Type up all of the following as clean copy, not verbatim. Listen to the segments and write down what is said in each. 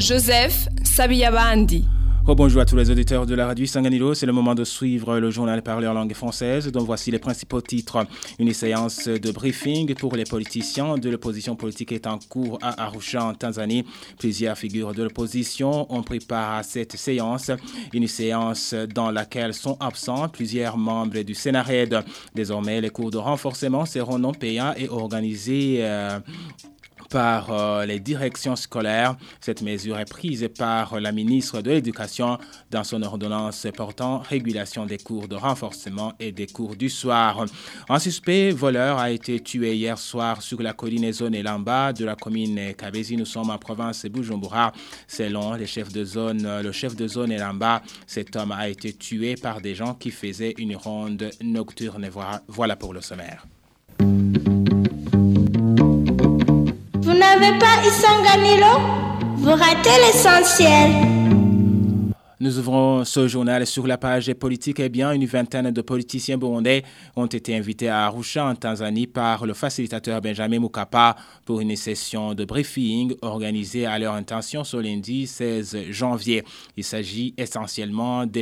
Joseph Sabiyabandi. Bonjour à tous les auditeurs de la radio Sanganilo, c'est le moment de suivre le journal parlé en langue française, dont voici les principaux titres. Une séance de briefing pour les politiciens de l'opposition politique est en cours à Arusha en Tanzanie. Plusieurs figures de l'opposition ont pris part à cette séance, une séance dans laquelle sont absents plusieurs membres du Sénarède. Désormais, les cours de renforcement seront non payants et organisés par les directions scolaires. Cette mesure est prise par la ministre de l'Éducation dans son ordonnance portant régulation des cours de renforcement et des cours du soir. Un suspect voleur a été tué hier soir sur la colline zone Elamba de la commune Kabezi. Nous sommes en province Bujumbura. Selon le chef de zone Elamba, cet homme a été tué par des gens qui faisaient une ronde nocturne. Voilà pour le sommaire. Vous n'avez pas Isanganilo? Vous ratez l'essentiel. Nous ouvrons ce journal sur la page politique. Une vingtaine de politiciens burundais ont été invités à Arusha en Tanzanie par le facilitateur Benjamin Mkapa pour une session de briefing organisée à leur intention ce lundi 16 janvier. Il s'agit essentiellement des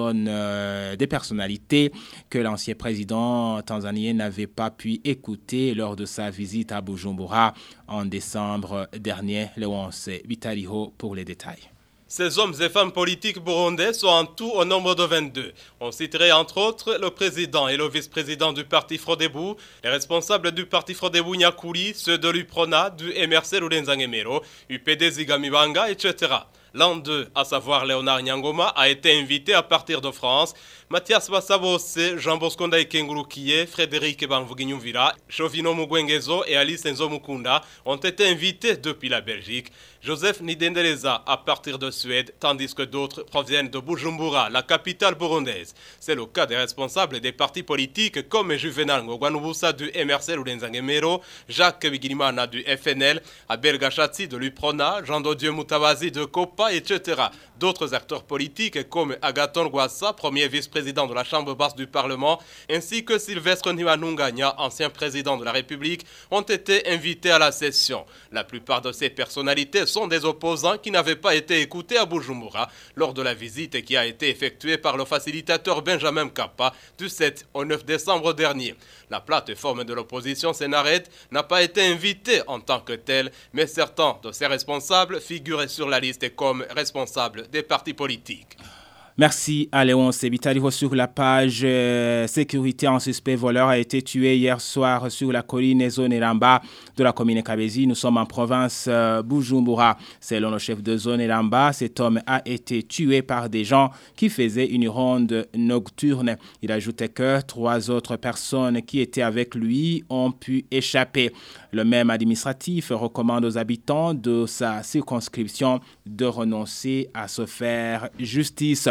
personnalités que l'ancien président tanzanien n'avait pas pu écouter lors de sa visite à Bujumbura en décembre dernier. Léonce Vitaliho pour les détails. Ces hommes et femmes politiques burundais sont en tout au nombre de 22. On citerait entre autres le président et le vice-président du parti Frodebou, les responsables du parti Frodebou Nyakuri, ceux de l'UPRONA, du MRC Rurenzangemero, UPD Zigamibanga, etc. L'un d'eux, à savoir Léonard Nyangoma, a été invité à partir de France. Mathias Bassabose, Jean Bosco Ndaïkengurukiye, Frédéric Banvuginyumvira, Chovino Mugwengezo et Alice Nzomukunda ont été invités depuis la Belgique. Joseph Nidendeleza à partir de Suède, tandis que d'autres proviennent de Bujumbura, la capitale burundaise. C'est le cas des responsables des partis politiques comme Juvenal Ngogwanubusa du MRC Rurenzangemero, Jacques Bigirimana du FNL, Abel Gachatsi de l'UPRONA, Jean-Dodieu Mutabazi de COPA, etc. D'autres acteurs politiques comme Agathon Rwasa, premier vice-président de la Chambre basse du Parlement, ainsi que Sylvestre Niwanunganya, ancien président de la République, ont été invités à la session. La plupart de ces personnalités sont des opposants qui n'avaient pas été écoutés à Bujumbura lors de la visite qui a été effectuée par le facilitateur Benjamin Mkapa du 7 au 9 décembre dernier. La plateforme de l'opposition Sénarède n'a pas été invitée en tant que telle, mais certains de ses responsables figuraient sur la liste comme responsables des partis politiques. Merci à Léon Sebitaliho. Sur la page sécurité, un suspect voleur a été tué hier soir sur la colline zone Elamba de la commune Kabezi. Nous sommes en province Bujumbura. Selon le chef de zone Elamba, cet homme a été tué par des gens qui faisaient une ronde nocturne. Il ajoutait que 3 autres personnes qui étaient avec lui ont pu échapper. Le même administratif recommande aux habitants de sa circonscription de renoncer à se faire justice.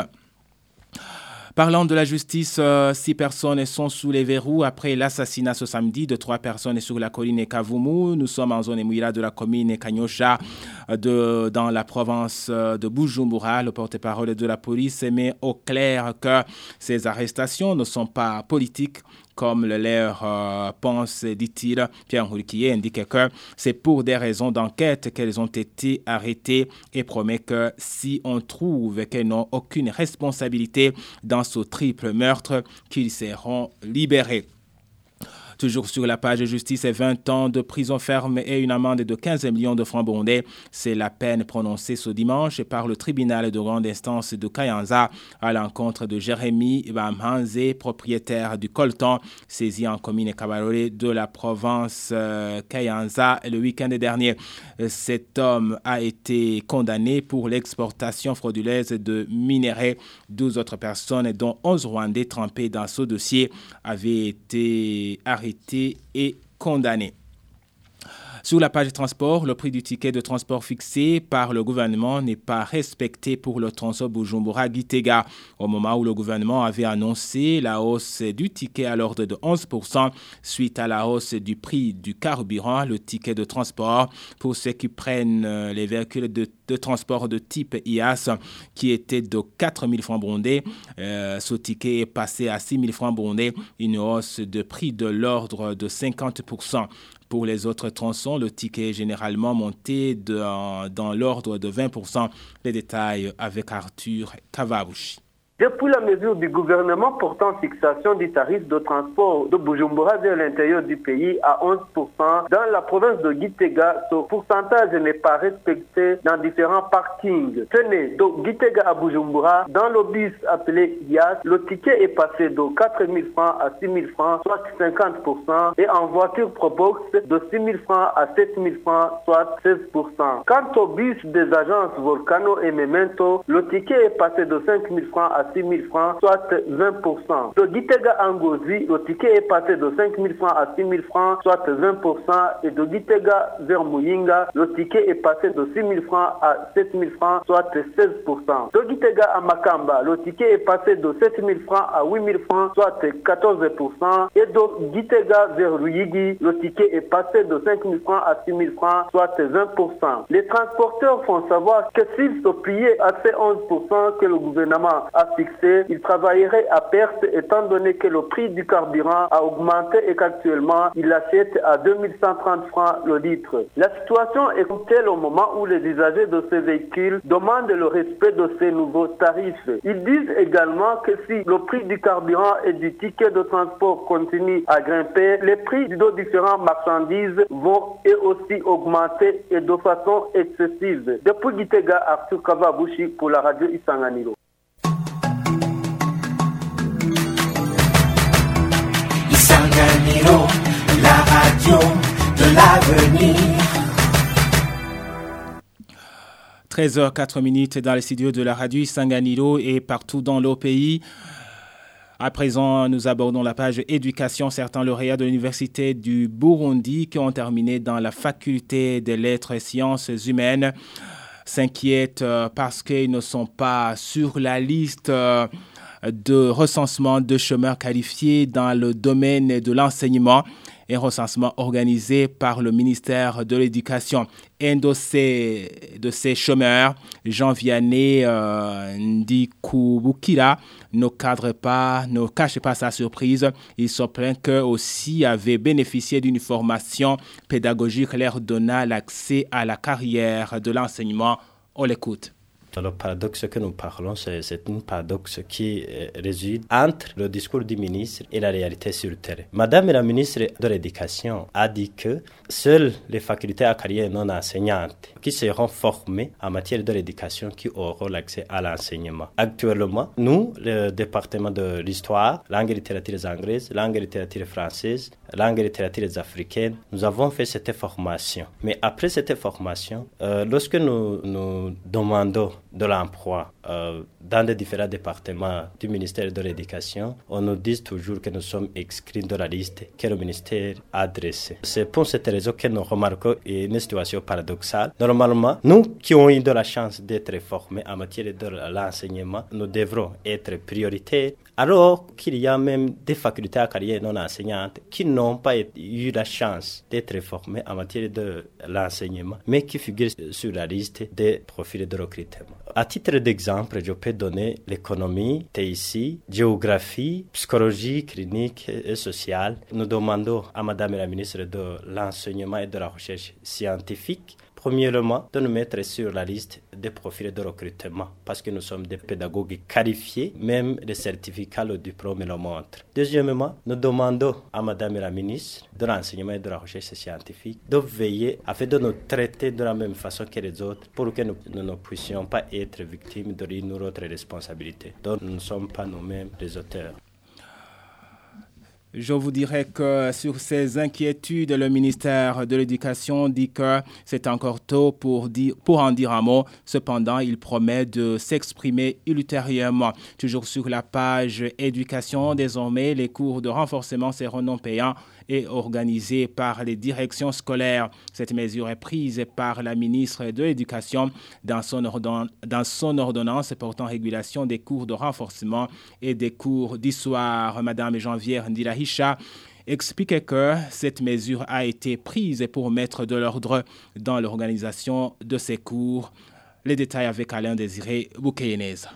Parlant de la justice, 6 personnes sont sous les verrous après l'assassinat ce samedi de 3 personnes sur la colline Kavumu. Nous sommes en zone Mouila de la commune Kanyosha dans la province de Bujumbura. Le porte-parole de la police met au clair que ces arrestations ne sont pas politiques, comme le leur pense, dit-il. Pierre Nkourikiye indique que c'est pour des raisons d'enquête qu'elles ont été arrêtées et promet que si on trouve qu'elles n'ont aucune responsabilité dans ce triple meurtre, qu'ils seront libérés. Toujours sur la page justice, 20 ans de prison ferme et une amende de 15 millions de francs burundais. C'est la peine prononcée ce dimanche par le tribunal de grande instance de Kayanza à l'encontre de Jérémy Bamhanze, propriétaire du coltan, saisi en commune Kabarole de la province Kayanza le week-end dernier. Cet homme a été condamné pour l'exportation frauduleuse de minerais. 12 autres personnes, dont 11 Rwandais trempés dans ce dossier, avaient été arrêtés et condamné. Sur la page transport, le prix du ticket de transport fixé par le gouvernement n'est pas respecté pour le tronçon Bujumbura-Gitega. Au moment où le gouvernement avait annoncé la hausse du ticket à l'ordre de 11% suite à la hausse du prix du carburant, le ticket de transport pour ceux qui prennent les véhicules de transport de type IAS qui était de 4 000 francs burundais. Ce ticket est passé à 6 000 francs burundais, une hausse de prix de l'ordre de 50%. Pour les autres tronçons, le ticket est généralement monté dans l'ordre de 20%. Les détails avec Arthur Kavabushi. Depuis la mesure du gouvernement portant fixation du tarif de transport de Bujumbura vers l'intérieur du pays à 11%, dans la province de Gitega, ce pourcentage n'est pas respecté dans différents parkings. Tenez, de Gitega à Bujumbura, dans le bus appelé IAS, le ticket est passé de 4 000 francs à 6 000 francs, soit 50%, et en voiture Probox, de 6 000 francs à 7 000 francs, soit 16%. Quant au bus des agences Volcano et Memento, le ticket est passé de 5 000 francs à 6 000 francs, soit 20%. De Gitega à Ngozi, le ticket est passé de 5 000 francs à 6 000 francs, soit 20%. Et de Gitega vers Muyinga, le ticket est passé de 6 000 francs à 7 000 francs, soit 16%. De Gitega à Makamba, le ticket est passé de 7 000 francs à 8 000 francs, soit 14%. Et de Gitega vers Ruyigi, le ticket est passé de 5 000 francs à 6 000 francs, soit 20%. Les transporteurs font savoir que s'ils se pliaient à ces 11% que le gouvernement a fixé, ils travailleraient à perte étant donné que le prix du carburant a augmenté et qu'actuellement il achète à 2130 francs le litre. La situation est telle au moment où les usagers de ces véhicules demandent le respect de ces nouveaux tarifs. Ils disent également que si le prix du carburant et du ticket de transport continue à grimper, les prix de différentes marchandises vont eux aussi augmenter et de façon excessive. Depuis Gitega, Arthur Kavabushi pour la radio Isanganiro. Isanganiro, la radio de l'avenir. 13h04 dans les studios de la radio Isanganiro et partout dans le pays. À présent, nous abordons la page éducation. Certains lauréats de l'Université du Burundi qui ont terminé dans la faculté des lettres et sciences humaines s'inquiètent parce qu'ils ne sont pas sur la liste de recensement de chômeurs qualifiés dans le domaine de l'enseignement. Un recensement organisé par le ministère de l'Éducation. Un de ces chômeurs, Jean Vianney Ndikubukira, ne cache pas sa surprise. Il se plaint qu'eux aussi avaient bénéficié d'une formation pédagogique leur donnant l'accès à la carrière de l'enseignement. On l'écoute. Le paradoxe que nous parlons, c'est un paradoxe qui réside entre le discours du ministre et la réalité sur le terrain. Madame la ministre de l'Éducation a dit que seules les facultés à carrière non enseignantes qui seront formées en matière de l'éducation qui auront l'accès à l'enseignement. Actuellement, nous, le département de l'histoire, langue et littérature anglaise, langue et littérature française, langue et littérature africaine, nous avons fait cette formation. Mais après cette formation, lorsque nous demandons de l'emploi dans les différents départements du ministère de l'Éducation, on nous dit toujours que nous sommes inscrits dans la liste que le ministère a dressée. C'est pour cette raison que nous remarquons une situation paradoxale. Normalement, nous qui avons eu de la chance d'être formés en matière de l'enseignement, nous devrons être prioritaires, alors qu'il y a même des facultés à carrière non enseignantes qui n'ont pas eu la chance d'être formées en matière de l'enseignement, mais qui figurent sur la liste des profils de recrutement. À titre d'exemple, je peux donner l'économie, TIC, géographie, psychologie, clinique et sociale. Nous demandons à Madame la ministre de l'Enseignement et de la Recherche scientifique, premièrement, de nous mettre sur la liste des profils de recrutement, parce que nous sommes des pédagogues qualifiés, même les certificats, le diplôme le montrent. Deuxièmement, nous demandons à Madame la ministre de l'Enseignement et de la Recherche scientifique de veiller afin de nous traiter de la même façon que les autres, pour que nous ne puissions pas être victimes de l'une ou l'autre responsabilité, dont nous ne sommes pas nous-mêmes les auteurs. Je vous dirais que sur ces inquiétudes, le ministère de l'Éducation dit que c'est encore tôt pour en dire un mot. Cependant, il promet de s'exprimer ultérieurement. Toujours sur la page éducation, désormais, les cours de renforcement seront non payants et organisés par les directions scolaires. Cette mesure est prise par la ministre de l'Éducation dans son ordonnance portant régulation des cours de renforcement et des cours d'histoire. Madame Janvière Ndilahisha expliquait que cette mesure a été prise pour mettre de l'ordre dans l'organisation de ces cours. Les détails avec Alain Désiré Boukeyeneza.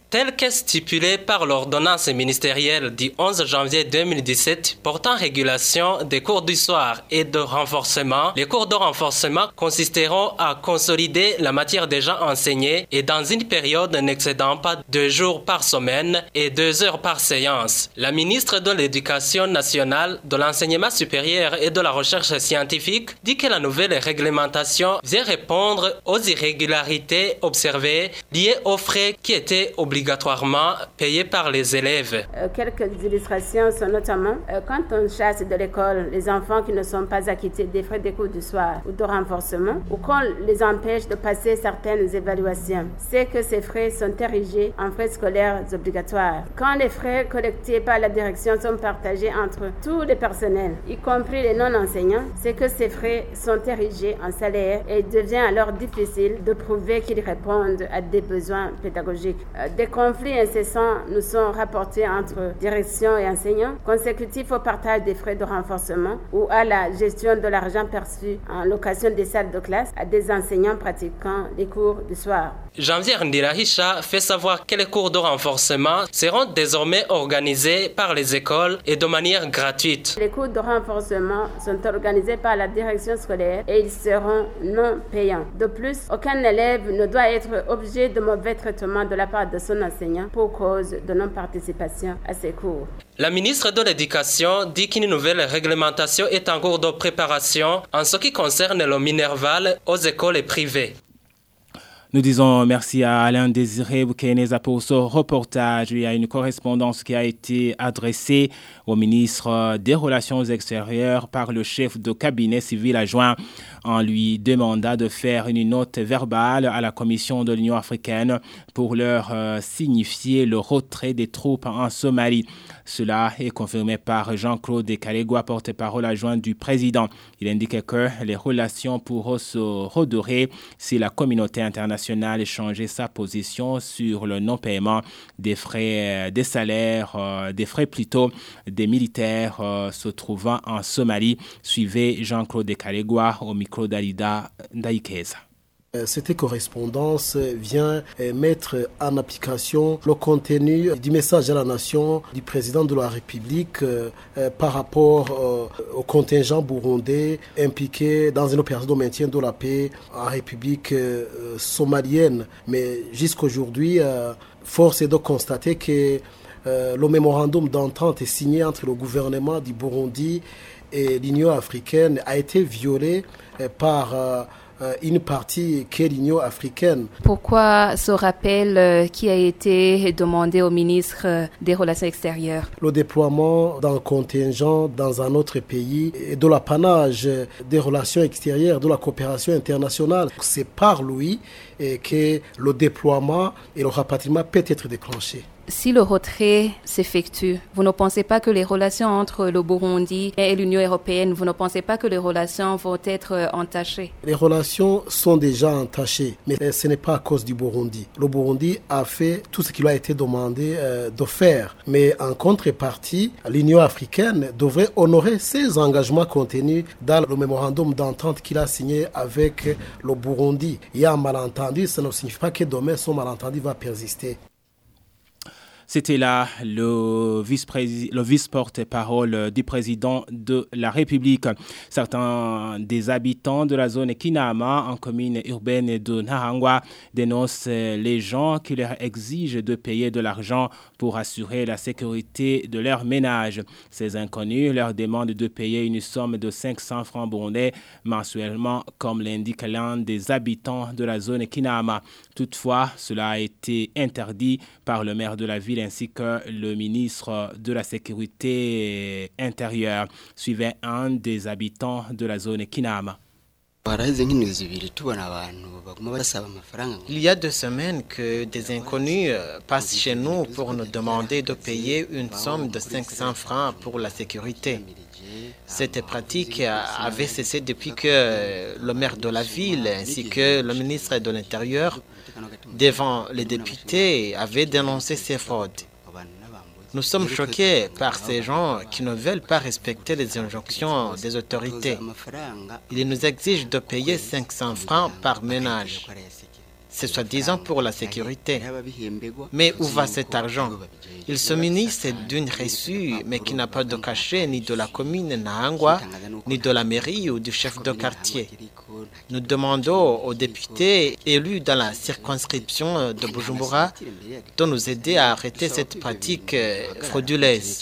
Tel que stipulé par l'ordonnance ministérielle du 11 janvier 2017 portant régulation des cours du soir et de renforcement, les cours de renforcement consisteront à consolider la matière déjà enseignée et dans une période n'excédant pas 2 jours par semaine et 2 heures par séance. La ministre de l'Éducation nationale, de l'enseignement supérieur et de la recherche scientifique dit que la nouvelle réglementation vient répondre aux irrégularités observées liées aux frais qui étaient obligatoirement payés par les élèves. Quelques illustrations sont notamment quand on chasse de l'école les enfants qui ne sont pas acquittés des frais des cours du soir ou de renforcement, ou qu'on les empêche de passer certaines évaluations. C'est que ces frais sont érigés en frais scolaires obligatoires. Quand les frais collectés par la direction sont partagés entre tous les personnels, y compris les non-enseignants, c'est que ces frais sont érigés en salaire et il devient alors difficile de prouver qu'ils répondent à des besoins pédagogiques. Des conflits incessants nous sont rapportés entre direction et enseignants, consécutifs au partage des frais de renforcement ou à la gestion de l'argent perçu en location des salles de classe à des enseignants pratiquant les cours du soir. Janvier Ndirahisha fait savoir que les cours de renforcement seront désormais organisés par les écoles et de manière gratuite. Les cours de renforcement sont organisés par la direction scolaire et ils seront non payants. De plus, aucun élève ne doit être obligé de mauvais traitement de la part de son enseignant pour cause de non-participation à ces cours. La ministre de l'Éducation dit qu'une nouvelle réglementation est en cours de préparation en ce qui concerne le minerval aux écoles privées. Nous disons merci à Alain Désiré Boukeneza pour ce reportage. Il y a une correspondance qui a été adressée au ministre des Relations extérieures par le chef de cabinet civil adjoint en lui demandant de faire une note verbale à la Commission de l'Union africaine pour leur signifier le retrait des troupes en Somalie. Cela est confirmé par Jean-Claude Kalegwa, porte-parole adjoint du président. Il indique que les relations pourront se redorer si la communauté internationale changeait sa position sur le non-paiement des frais, des salaires, des frais plutôt des militaires se trouvant en Somalie. Suivez Jean-Claude Kalegwa au micro d'Alida Ndaïkeza. Cette correspondance vient mettre en application le contenu du message à la nation du président de la République par rapport au contingent burundais impliqué dans une opération de maintien de la paix en République somalienne. Mais jusqu'aujourd'hui, force est de constater que le mémorandum d'entente signé entre le gouvernement du Burundi et l'Union africaine a été violé par une partie qu'est l'Union africaine. Pourquoi ce rappel qui a été demandé au ministre des Relations extérieures? Le déploiement d'un contingent dans un autre pays et de l'apanage des relations extérieures, de la coopération internationale. C'est par lui que le déploiement et le rapatriement peut être déclenché. Si le retrait s'effectue, vous ne pensez pas que les relations entre le Burundi et l'Union européenne, vous ne pensez pas que les relations vont être entachées? Les relations sont déjà entachées, mais ce n'est pas à cause du Burundi. Le Burundi a fait tout ce qu'il a été demandé de faire. Mais en contrepartie, l'Union africaine devrait honorer ses engagements contenus dans le mémorandum d'entente qu'il a signé avec le Burundi. Il y a un malentendu, ça ne signifie pas que demain, ce malentendu va persister. C'était là le vice-porte-parole du président de la République. Certains des habitants de la zone Kinama, en commune urbaine de Nahangwa, dénoncent les gens qui leur exigent de payer de l'argent pour assurer la sécurité de leur ménage. Ces inconnus leur demandent de payer une somme de 500 francs burundais mensuellement, comme l'indique l'un des habitants de la zone Kinama. Toutefois, cela a été interdit par le maire de la ville ainsi que le ministre de la Sécurité intérieure. Suivait un des habitants de la zone Kinama. Il y a 2 semaines que des inconnus passent chez nous pour nous demander de payer une somme de 500 francs pour la sécurité. Cette pratique avait cessé depuis que le maire de la ville ainsi que le ministre de l'Intérieur, devant les députés, avaient dénoncé ces fraudes. Nous sommes choqués par ces gens qui ne veulent pas respecter les injonctions des autorités. Ils nous exigent de payer 500 francs par ménage. c'est soi-disant pour la sécurité. Mais où va cet argent? Ils se munissent d'une reçue, mais qui n'a pas de cachet ni de la commune Nahangwa, ni de la mairie ou du chef de quartier. Nous demandons aux députés élus dans la circonscription de Bujumbura de nous aider à arrêter cette pratique frauduleuse.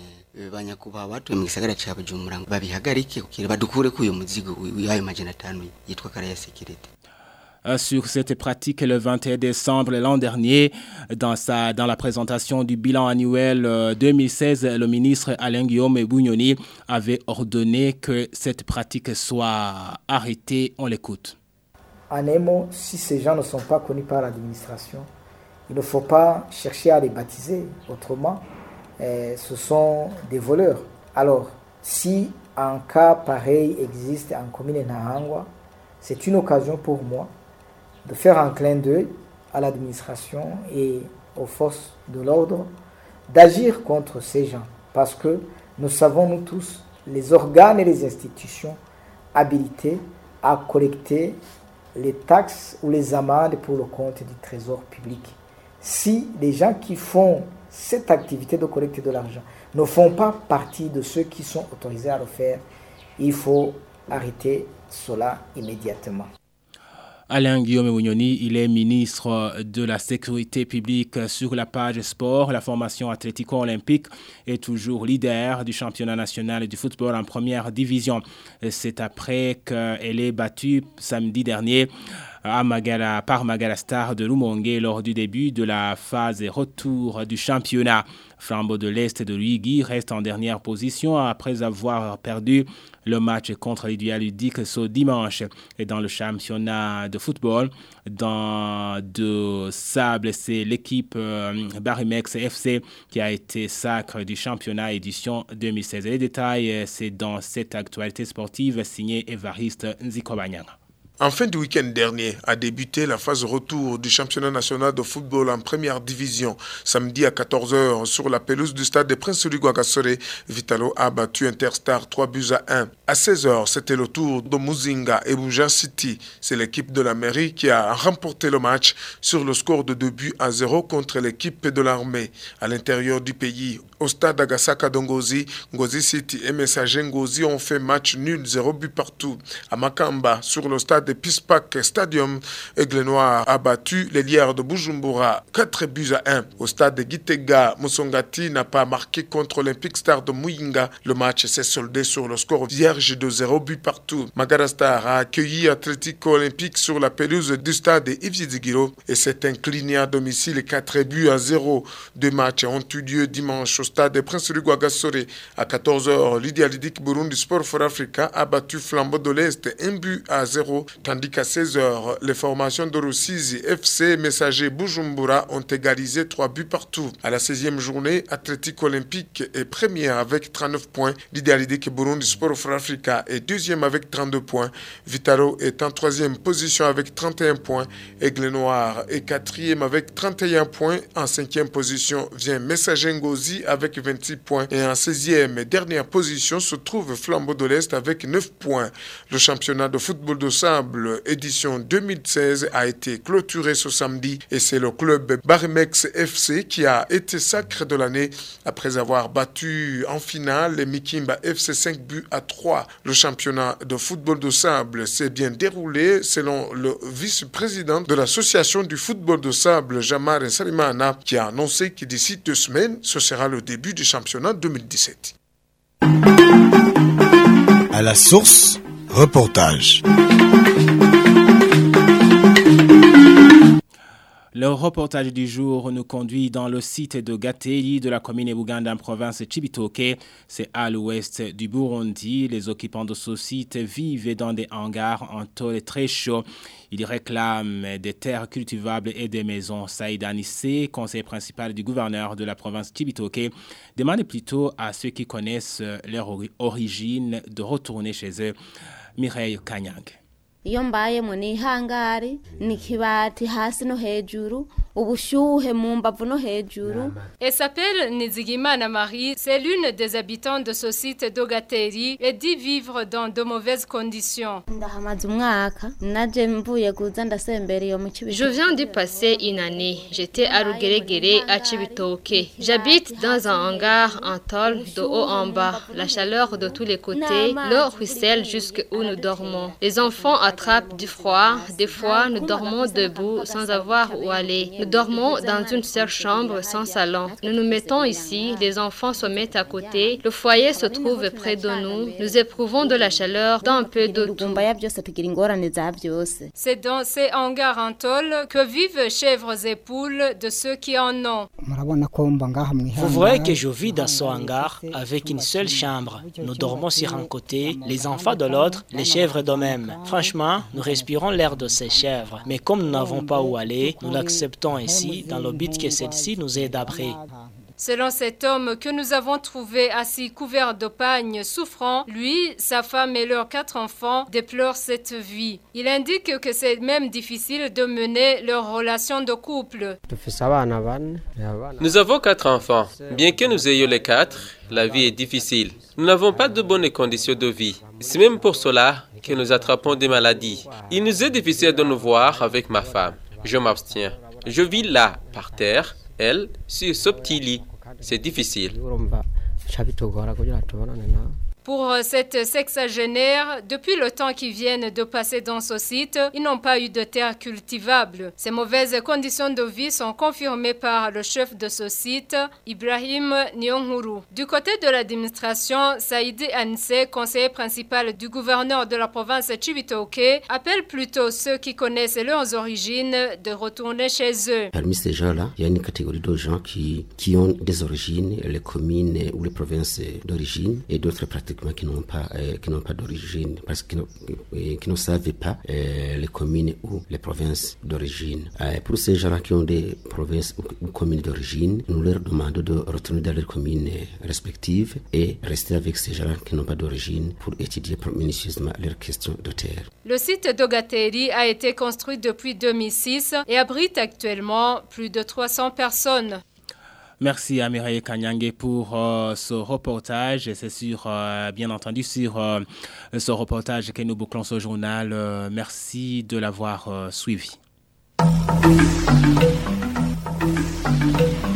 Sur cette pratique, le 21 décembre l'an dernier, dans la présentation du bilan annuel 2016, le ministre Alain Guillaume Bunyoni avait ordonné que cette pratique soit arrêtée. On l'écoute. En un mot, si ces gens ne sont pas connus par l'administration, il ne faut pas chercher à les baptiser. Autrement, ce sont des voleurs. Alors, si un cas pareil existe en commune Nahangwa, c'est une occasion pour moi de faire un clin d'œil à l'administration et aux forces de l'ordre d'agir contre ces gens. Parce que nous savons, nous tous, les organes et les institutions habilités à collecter les taxes ou les amendes pour le compte du trésor public. Si les gens qui font cette activité de collecte de l'argent ne font pas partie de ceux qui sont autorisés à le faire, il faut arrêter cela immédiatement. Alain Guillaume Bunyoni, il est ministre de la Sécurité publique. Sur la page sport. La formation athlético-olympique est toujours leader du championnat national du football en première division. C'est après qu'elle est battue samedi dernier par Magala Star de Rumongue lors du début de la phase retour du championnat. Flambeau de l'Est de Luigi reste en dernière position après avoir perdu le match contre l'Idéal Ludique ce dimanche. Et dans le championnat de football, dans de sable, c'est l'équipe Barimex FC qui a été sacre du championnat édition 2016. Les détails, c'est dans cette actualité sportive signée Évariste Nzikobanyanga. En fin de week-end dernier a débuté la phase retour du championnat national de football en première division. Samedi à 14h sur la pelouse du stade des Princes Louis Gasore, Vitalo a battu Interstar 3-1. À 16h, c'était le tour de Muzinga et Buja City. C'est l'équipe de la mairie qui a remporté le match sur le score de 2-0 contre l'équipe de l'armée. À l'intérieur du pays, au stade Agasaka de Ngozi, Ngozi City et Messager Ngozi ont fait match nul 0 but partout. À Makamba, sur le stade de Pispak Stadium, Aigle Noir a battu les Lières de Bujumbura 4-1. Au stade de Gitega, Musongati n'a pas marqué contre Olympic Star de Muyinga. Le match s'est soldé sur le score vierge de 0 but partout. Magara Star a accueilli Atlético Olympique sur la pelouse du stade de Ivizigiro et s'est incliné à domicile 4-0. Deux matchs ont eu lieu dimanche au stade de Prince Rugwa Gasore. À 14h, l'Idéal Ludique Burundi Sport for Africa a battu Flambeau de l'Est 1-0. Tandis qu'à 16h, les formations de Rusizi, FC, Messager, Bujumbura ont égalisé 3 buts partout. À la 16e journée, Atlético Olympique est premier avec 39 points. L'Idéal Ludique Burundi Sport for Africa est deuxième avec 32 points. Vitalo est en troisième position avec 31 points. Aigle Noir est quatrième avec 31 points. En cinquième position vient Messager Ngozi avec 26 points. Et en 16e et dernière position se trouve Flambeau de l'Est avec 9 points. Le championnat de football de sable édition 2016 a été clôturé ce samedi et c'est le club Barimex FC qui a été sacre de l'année après avoir battu en finale les Mikimba FC 5-3. Le championnat de football de sable s'est bien déroulé selon le vice-président de l'association du football de sable, Jamar Salimana, qui a annoncé que d'ici 2 semaines, ce sera le début du championnat 2017. À la source, reportage. Le reportage du jour nous conduit dans le site de Gateli de la commune Buganda en province Chibitoke. C'est à l'ouest du Burundi. Les occupants de ce site vivent dans des hangars en tôle très chaud. Ils réclament des terres cultivables et des maisons. Saïd Anissé, conseiller principal du gouverneur de la province Chibitoke, demande plutôt à ceux qui connaissent leur origine de retourner chez eux. Mireille Kanyang. Iyo mbaye mu nihangari nikibati hasi no hejuru Elle s'appelle Nizigimana Marie, c'est l'une des habitants de ce site d'Ogateri et dit vivre dans de mauvaises conditions. Je viens d'y passer une année. J'étais à Rugeregere à Chibitoke. J'habite dans un hangar en tôle de haut en bas. La chaleur de tous les côtés, l'eau ruisselle jusqu'où nous dormons. Les enfants attrapent du froid. Des fois, nous dormons debout sans avoir où aller. Nous dormons dans une seule chambre sans salon. Nous nous mettons ici, les enfants se mettent à côté. Le foyer se trouve près de nous. Nous éprouvons de la chaleur dans un peu de tout. C'est dans ces hangars en tôle que vivent chèvres et poules de ceux qui en ont. Vous voyez que je vis dans ce hangar avec une seule chambre. Nous dormons sur un côté, les enfants de l'autre, les chèvres de même. Franchement, nous respirons l'air de ces chèvres. Mais comme nous n'avons pas où aller, nous l'acceptons ici dans le but que celle-ci nous aide après. Selon cet homme que nous avons trouvé assis couvert de pagne souffrant, lui, sa femme et leurs 4 enfants déplorent cette vie. Il indique que c'est même difficile de mener leur relation de couple. Nous avons 4 enfants. Bien que nous ayons les 4, la vie est difficile. Nous n'avons pas de bonnes conditions de vie. C'est même pour cela que nous attrapons des maladies. Il nous est difficile de nous voir avec ma femme. Je m'abstiens. Je vis là, par terre. Elle, sur ce petit lit, c'est difficile. Pour cette sexagénaire, depuis le temps qu'ils viennent de passer dans ce site, ils n'ont pas eu de terre cultivable. Ces mauvaises conditions de vie sont confirmées par le chef de ce site, Ibrahim Nyonghuru. Du côté de l'administration, Saïdi Anse, conseiller principal du gouverneur de la province Chibitoke, appelle plutôt ceux qui connaissent leurs origines de retourner chez eux. Parmi ces gens-là, il y a une catégorie de gens qui ont des origines, les communes ou les provinces d'origine, et d'autres pratiquement qui n'ont pas d'origine, parce qu'ils ne savent pas les communes ou les provinces d'origine. Pour ces gens-là qui ont des provinces ou communes d'origine, nous leur demandons de retourner dans leurs communes respectives et rester avec ces gens-là qui n'ont pas d'origine pour étudier minutieusement leurs questions de terre. Le site d'Ogateri a été construit depuis 2006 et abrite actuellement plus de 300 personnes. Merci à Mireille Kanyange pour ce reportage. C'est sûr, bien entendu, sur ce reportage que nous bouclons ce journal. Merci de l'avoir suivi.